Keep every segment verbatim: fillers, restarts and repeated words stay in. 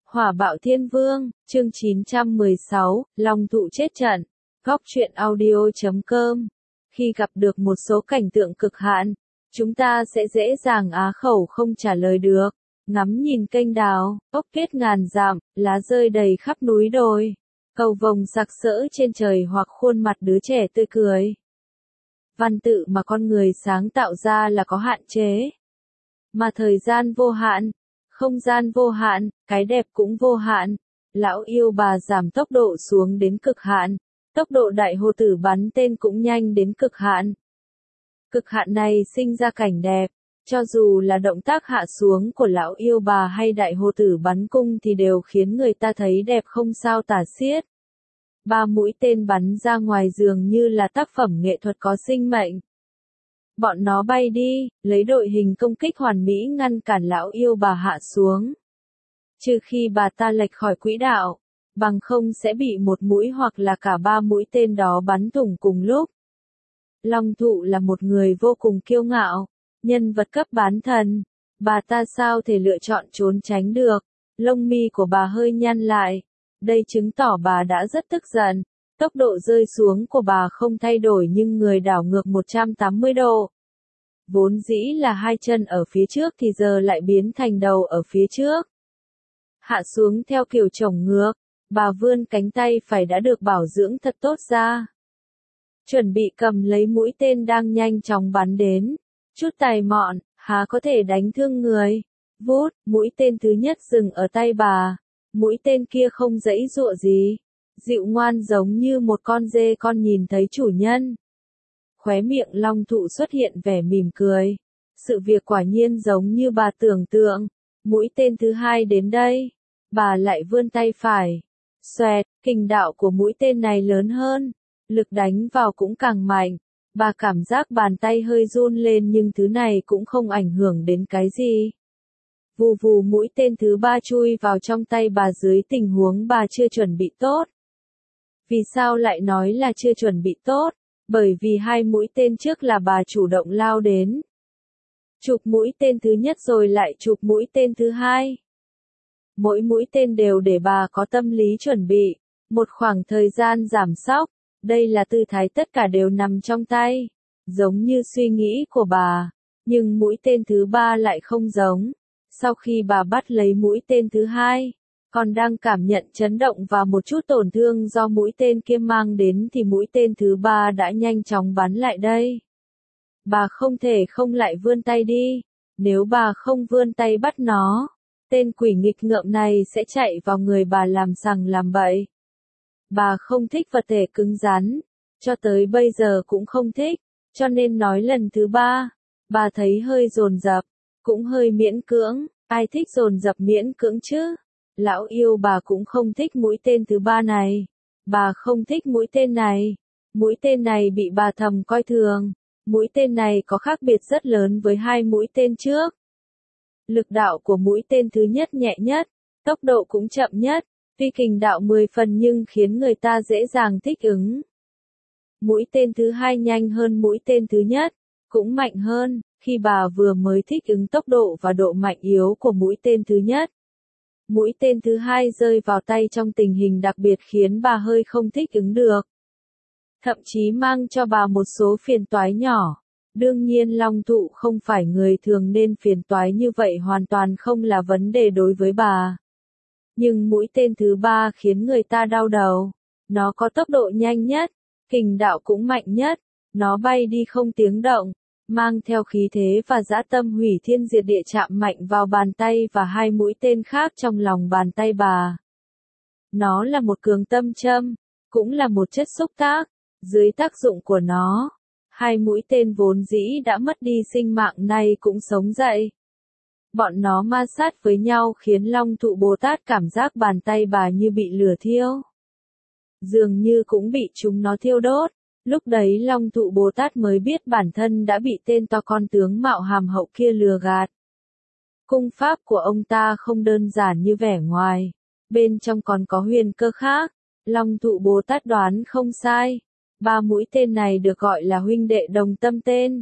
Hỏa bạo thiên vương, chương chín trăm mười sáu, Long thụ chết trận. Góc truyện audio chấm com. Khi gặp được một số cảnh tượng cực hạn, chúng ta sẽ dễ dàng á khẩu không trả lời được. Ngắm nhìn kênh đào, ốc kết ngàn dặm, lá rơi đầy khắp núi đồi. Cầu vồng sặc sỡ trên trời hoặc khuôn mặt đứa trẻ tươi cười. Văn tự mà con người sáng tạo ra là có hạn chế. Mà thời gian vô hạn, không gian vô hạn, cái đẹp cũng vô hạn. Lão yêu bà giảm tốc độ xuống đến cực hạn. Tốc độ đại hồ tử bắn tên cũng nhanh đến cực hạn. Cực hạn này sinh ra cảnh đẹp. Cho dù là động tác hạ xuống của lão yêu bà hay đại hồ tử bắn cung thì đều khiến người ta thấy đẹp không sao tả xiết. Ba mũi tên bắn ra ngoài dường như là tác phẩm nghệ thuật có sinh mệnh. Bọn nó bay đi, lấy đội hình công kích hoàn mỹ ngăn cản lão yêu bà hạ xuống. Trừ khi bà ta lệch khỏi quỹ đạo, bằng không sẽ bị một mũi hoặc là cả ba mũi tên đó bắn thủng cùng lúc. Long thụ là một người vô cùng kiêu ngạo, nhân vật cấp bán thần. Bà ta sao thể lựa chọn trốn tránh được, lông mi của bà hơi nhăn lại. Đây chứng tỏ bà đã rất tức giận. Tốc độ rơi xuống của bà không thay đổi nhưng người đảo ngược một trăm tám mươi độ. Vốn dĩ là hai chân ở phía trước thì giờ lại biến thành đầu ở phía trước. Hạ xuống theo kiểu chổng ngược, bà vươn cánh tay phải đã được bảo dưỡng thật tốt ra. Chuẩn bị cầm lấy mũi tên đang nhanh chóng bắn đến. Chút tài mọn, há có thể đánh thương người. Vút, mũi tên thứ nhất dừng ở tay bà. Mũi tên kia không giãy giụa gì. Dịu ngoan giống như một con dê con nhìn thấy chủ nhân. Khóe miệng long thụ xuất hiện vẻ mỉm cười. Sự việc quả nhiên giống như bà tưởng tượng. Mũi tên thứ hai đến đây. Bà lại vươn tay phải. Xoẹt, kình đạo của mũi tên này lớn hơn. Lực đánh vào cũng càng mạnh. Bà cảm giác bàn tay hơi run lên nhưng thứ này cũng không ảnh hưởng đến cái gì. Vù vù mũi tên thứ ba chui vào trong tay bà dưới tình huống bà chưa chuẩn bị tốt. Vì sao lại nói là chưa chuẩn bị tốt? Bởi vì hai mũi tên trước là bà chủ động lao đến. Chụp mũi tên thứ nhất rồi lại chụp mũi tên thứ hai. Mỗi mũi tên đều để bà có tâm lý chuẩn bị. Một khoảng thời gian giảm sóc. Đây là tư thái tất cả đều nằm trong tay. Giống như suy nghĩ của bà. Nhưng mũi tên thứ ba lại không giống. Sau khi bà bắt lấy mũi tên thứ hai, còn đang cảm nhận chấn động và một chút tổn thương do mũi tên kia mang đến thì mũi tên thứ ba đã nhanh chóng bắn lại đây. Bà không thể không lại vươn tay đi. Nếu bà không vươn tay bắt nó, tên quỷ nghịch ngợm này sẽ chạy vào người bà làm sằng làm bậy. Bà không thích vật thể cứng rắn, cho tới bây giờ cũng không thích, cho nên nói lần thứ ba, bà thấy hơi dồn dập, cũng hơi miễn cưỡng, ai thích dồn dập miễn cưỡng chứ? Lão yêu bà cũng không thích mũi tên thứ ba này, bà không thích mũi tên này, mũi tên này bị bà thầm coi thường, mũi tên này có khác biệt rất lớn với hai mũi tên trước. Lực đạo của mũi tên thứ nhất nhẹ nhất, tốc độ cũng chậm nhất. Tuy kình đạo mười phần nhưng khiến người ta dễ dàng thích ứng. Mũi tên thứ hai nhanh hơn mũi tên thứ nhất, cũng mạnh hơn, khi bà vừa mới thích ứng tốc độ và độ mạnh yếu của mũi tên thứ nhất. Mũi tên thứ hai rơi vào tay trong tình hình đặc biệt khiến bà hơi không thích ứng được. Thậm chí mang cho bà một số phiền toái nhỏ. Đương nhiên long thụ không phải người thường nên phiền toái như vậy hoàn toàn không là vấn đề đối với bà. Nhưng mũi tên thứ ba khiến người ta đau đầu. Nó có tốc độ nhanh nhất, kình đạo cũng mạnh nhất, nó bay đi không tiếng động, mang theo khí thế và dã tâm hủy thiên diệt địa chạm mạnh vào bàn tay và hai mũi tên khác trong lòng bàn tay bà. Nó là một cường tâm châm, cũng là một chất xúc tác, dưới tác dụng của nó, hai mũi tên vốn dĩ đã mất đi sinh mạng nay cũng sống dậy. Bọn nó ma sát với nhau khiến Long thụ Bồ Tát cảm giác bàn tay bà như bị lửa thiêu. Dường như cũng bị chúng nó thiêu đốt. Lúc đấy Long thụ Bồ Tát mới biết bản thân đã bị tên to con tướng mạo hàm hậu kia lừa gạt. Cung pháp của ông ta không đơn giản như vẻ ngoài. Bên trong còn có huyền cơ khác. Long thụ Bồ Tát đoán không sai. Ba mũi tên này được gọi là huynh đệ đồng tâm tên.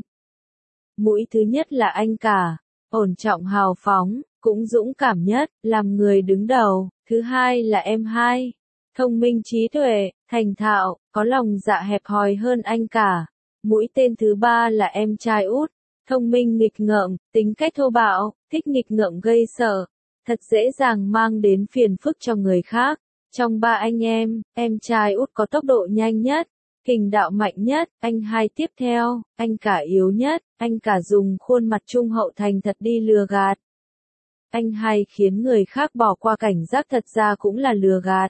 Mũi thứ nhất là anh cả. Ổn trọng hào phóng, cũng dũng cảm nhất, làm người đứng đầu, Thứ hai là em hai. Thông minh trí tuệ, thành thạo, có lòng dạ hẹp hòi hơn anh cả. Mũi tên thứ ba là em trai út. Thông minh nghịch ngợm, tính cách thô bạo, thích nghịch ngợm gây sợ. Thật dễ dàng mang đến phiền phức cho người khác. Trong ba anh em, em trai út có tốc độ nhanh nhất, kình đạo mạnh nhất, anh hai tiếp theo, anh cả yếu nhất, anh cả dùng khuôn mặt trung hậu thành thật đi lừa gạt. Anh hai khiến người khác bỏ qua cảnh giác thật ra cũng là lừa gạt.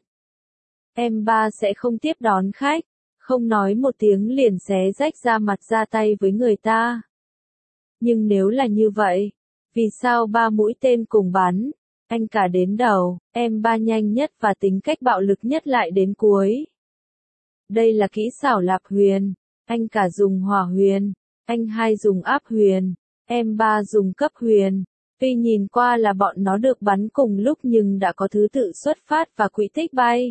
Em ba sẽ không tiếp đón khách, không nói một tiếng liền xé rách ra mặt ra tay với người ta. Nhưng nếu là như vậy, vì sao ba mũi tên cùng bắn? Anh cả đến đầu, em ba nhanh nhất và tính cách bạo lực nhất lại đến cuối. Đây là kỹ xảo lạp huyền, anh cả dùng hỏa huyền, anh hai dùng áp huyền, em ba dùng cấp huyền. Tuy nhìn qua là bọn nó được bắn cùng lúc nhưng đã có thứ tự xuất phát và quỹ tích bay.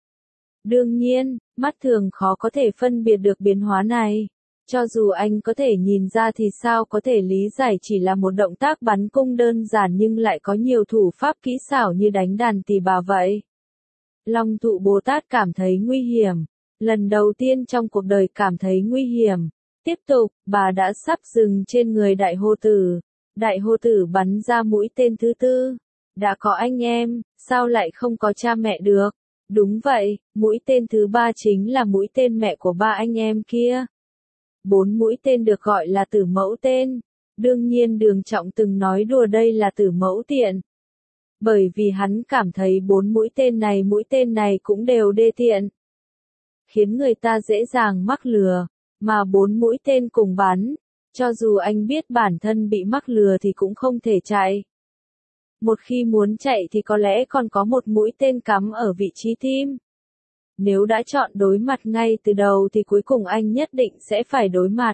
Đương nhiên, mắt thường khó có thể phân biệt được biến hóa này. Cho dù anh có thể nhìn ra thì sao có thể lý giải chỉ là một động tác bắn cung đơn giản nhưng lại có nhiều thủ pháp kỹ xảo như đánh đàn tỳ bà vậy. Long Thụ Bồ Tát cảm thấy nguy hiểm. Lần đầu tiên trong cuộc đời cảm thấy nguy hiểm. Tiếp tục, bà đã sắp dừng trên người Đại Hô Tử. Đại Hô Tử bắn ra mũi tên thứ tư. Đã có anh em, sao lại không có cha mẹ được? Đúng vậy, mũi tên thứ ba chính là mũi tên mẹ của ba anh em kia. Bốn mũi tên được gọi là tử mẫu tên. Đương nhiên Đường Trọng từng nói đùa đây là tử mẫu tiện. Bởi vì hắn cảm thấy bốn mũi tên này mũi tên này cũng đều đê tiện. Khiến người ta dễ dàng mắc lừa, mà bốn mũi tên cùng bắn. Cho dù anh biết bản thân bị mắc lừa thì cũng không thể chạy. Một khi muốn chạy thì có lẽ còn có một mũi tên cắm ở vị trí tim. Nếu đã chọn đối mặt ngay từ đầu thì cuối cùng anh nhất định sẽ phải đối mặt.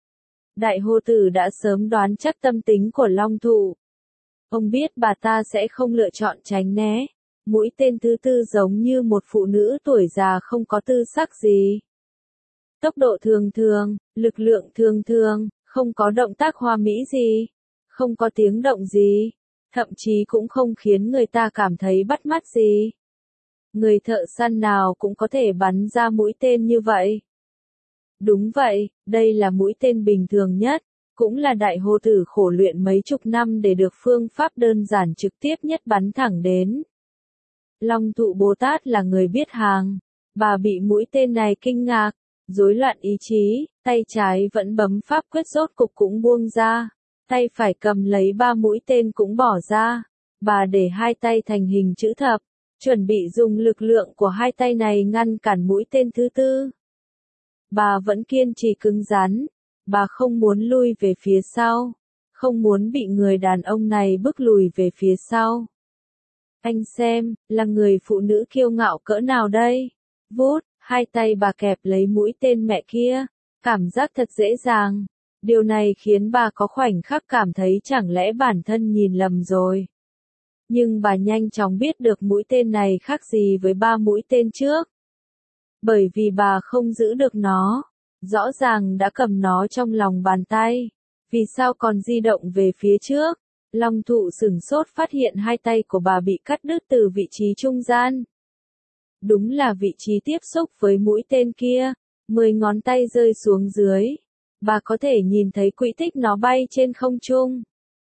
Đại Hô Tử đã sớm đoán chắc tâm tính của Long Thụ. Ông biết bà ta sẽ không lựa chọn tránh né. Mũi tên thứ tư giống như một phụ nữ tuổi già không có tư sắc gì. Tốc độ thường thường, lực lượng thường thường, không có động tác hoa mỹ gì, không có tiếng động gì, thậm chí cũng không khiến người ta cảm thấy bắt mắt gì. Người thợ săn nào cũng có thể bắn ra mũi tên như vậy. Đúng vậy, đây là mũi tên bình thường nhất, cũng là Đại Hô Tử khổ luyện mấy chục năm để được phương pháp đơn giản trực tiếp nhất bắn thẳng đến. Long Thụ Bồ Tát là người biết hàng, bà bị mũi tên này kinh ngạc, rối loạn ý chí, tay trái vẫn bấm pháp quyết rốt cục cũng buông ra, tay phải cầm lấy ba mũi tên cũng bỏ ra, bà để hai tay thành hình chữ thập, chuẩn bị dùng lực lượng của hai tay này ngăn cản mũi tên thứ tư. Bà vẫn kiên trì cứng rắn, bà không muốn lui về phía sau, không muốn bị người đàn ông này bức lùi về phía sau. Anh xem, là người phụ nữ kiêu ngạo cỡ nào đây? Vút, hai tay bà kẹp lấy mũi tên mẹ kia, cảm giác thật dễ dàng. Điều này khiến bà có khoảnh khắc cảm thấy chẳng lẽ bản thân nhìn lầm rồi. Nhưng bà nhanh chóng biết được mũi tên này khác gì với ba mũi tên trước. Bởi vì bà không giữ được nó, rõ ràng đã cầm nó trong lòng bàn tay. Vì sao còn di động về phía trước? Long Thụ sửng sốt phát hiện hai tay của bà bị cắt đứt từ vị trí trung gian. Đúng là vị trí tiếp xúc với mũi tên kia, mười ngón tay rơi xuống dưới. Bà có thể nhìn thấy quỹ tích nó bay trên không trung.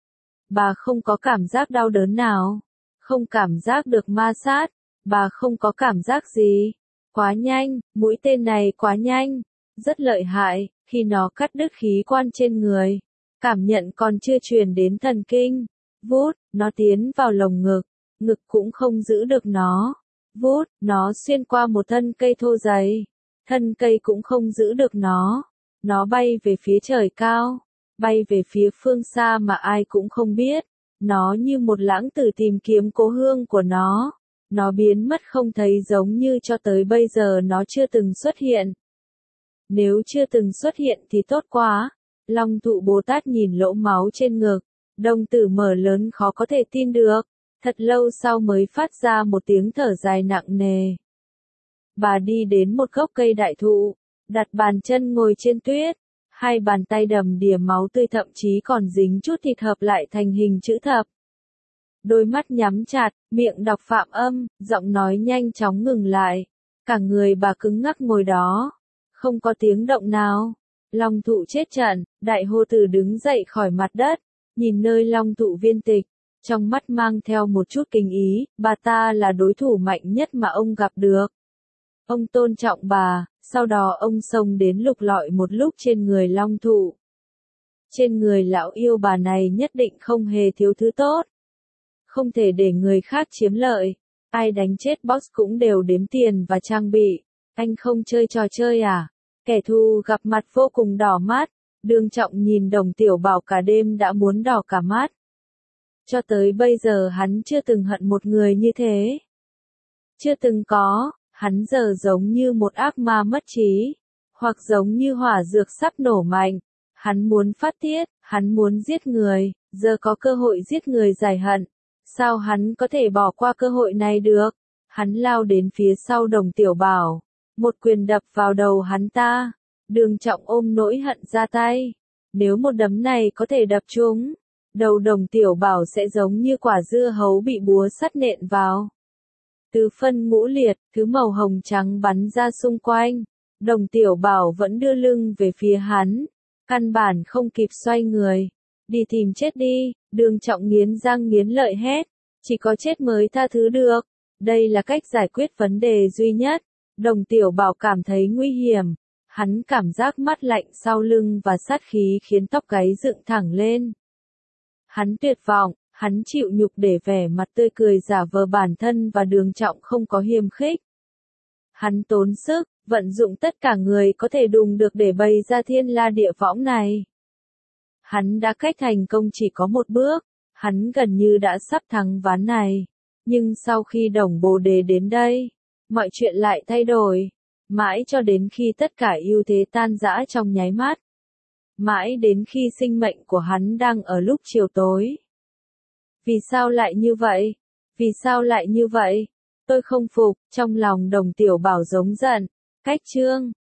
Bà không có cảm giác đau đớn nào, không cảm giác được ma sát, bà không có cảm giác gì. Quá nhanh, mũi tên này quá nhanh, rất lợi hại, khi nó cắt đứt khí quan trên người. Cảm nhận còn chưa truyền đến thần kinh. Vút, nó tiến vào lồng ngực, ngực cũng không giữ được nó. Vút, nó xuyên qua một thân cây thô dày. Thân cây cũng không giữ được nó. Nó bay về phía trời cao, bay về phía phương xa mà ai cũng không biết. Nó như một lãng tử tìm kiếm cố hương của nó. Nó biến mất không thấy giống như cho tới bây giờ nó chưa từng xuất hiện. Nếu chưa từng xuất hiện thì tốt quá. Long Thụ Bồ Tát nhìn lỗ máu trên ngực, đồng tử mở lớn khó có thể tin được, thật lâu sau mới phát ra một tiếng thở dài nặng nề. Bà đi đến một gốc cây đại thụ, đặt bàn chân ngồi trên tuyết, hai bàn tay đầm đìa máu tươi thậm chí còn dính chút thịt hợp lại thành hình chữ thập. đôi mắt nhắm chặt, miệng đọc phạm âm, giọng nói nhanh chóng ngừng lại. Cả người bà cứng ngắc ngồi đó, không có tiếng động nào. Long thụ chết trận, đại hô tử đứng dậy khỏi mặt đất, nhìn nơi long thụ viên tịch, trong mắt mang theo một chút kinh ý, bà ta là đối thủ mạnh nhất mà ông gặp được. Ông tôn trọng bà, sau đó ông xông đến lục lọi một lúc trên người long thụ. Trên người lão yêu bà này nhất định không hề thiếu thứ tốt. Không thể để người khác chiếm lợi. Ai đánh chết boss cũng đều đếm tiền và trang bị. Anh không chơi trò chơi à? Kẻ thù gặp mặt vô cùng đỏ mắt. Đường Trọng nhìn Đồng Tiểu Bảo cả đêm đã muốn đỏ cả mắt. Cho tới bây giờ hắn chưa từng hận một người như thế. Chưa từng có, hắn giờ giống như một ác ma mất trí. Hoặc giống như hỏa dược sắp nổ mạnh. Hắn muốn phát tiết, hắn muốn giết người, giờ có cơ hội giết người giải hận. Sao hắn có thể bỏ qua cơ hội này được? Hắn lao đến phía sau Đồng Tiểu Bảo. Một quyền đập vào đầu hắn ta. Đường Trọng ôm nỗi hận ra tay. Nếu một đấm này có thể đập trúng, đầu Đồng Tiểu Bảo sẽ giống như quả dưa hấu bị búa sắt nện vào. Tứ phân ngũ liệt, thứ màu hồng trắng bắn ra xung quanh. Đồng Tiểu Bảo vẫn đưa lưng về phía hắn. Căn bản không kịp xoay người. Đi tìm chết đi, Đường Trọng nghiến răng nghiến lợi hét. Chỉ có chết mới tha thứ được. Đây là cách giải quyết vấn đề duy nhất. Đồng Tiểu Bảo cảm thấy nguy hiểm. Hắn cảm giác mát lạnh sau lưng và sát khí khiến tóc gáy dựng thẳng lên. Hắn tuyệt vọng, hắn chịu nhục để vẻ mặt tươi cười giả vờ bản thân và Đường Trọng không có hiềm khích. Hắn tốn sức, vận dụng tất cả người có thể đùng được để bày ra thiên la địa võng này. Hắn đã cách thành công chỉ có một bước, hắn gần như đã sắp thắng ván này. Nhưng sau khi Đồng Bồ Đề đến đây, mọi chuyện lại thay đổi. Mãi cho đến khi tất cả ưu thế tan rã trong nháy mắt. Mãi đến khi sinh mệnh của hắn đang ở lúc chiều tối. Vì sao lại như vậy? Vì sao lại như vậy? Tôi không phục, trong lòng Đồng Tiểu Bảo giống giận. Cách chương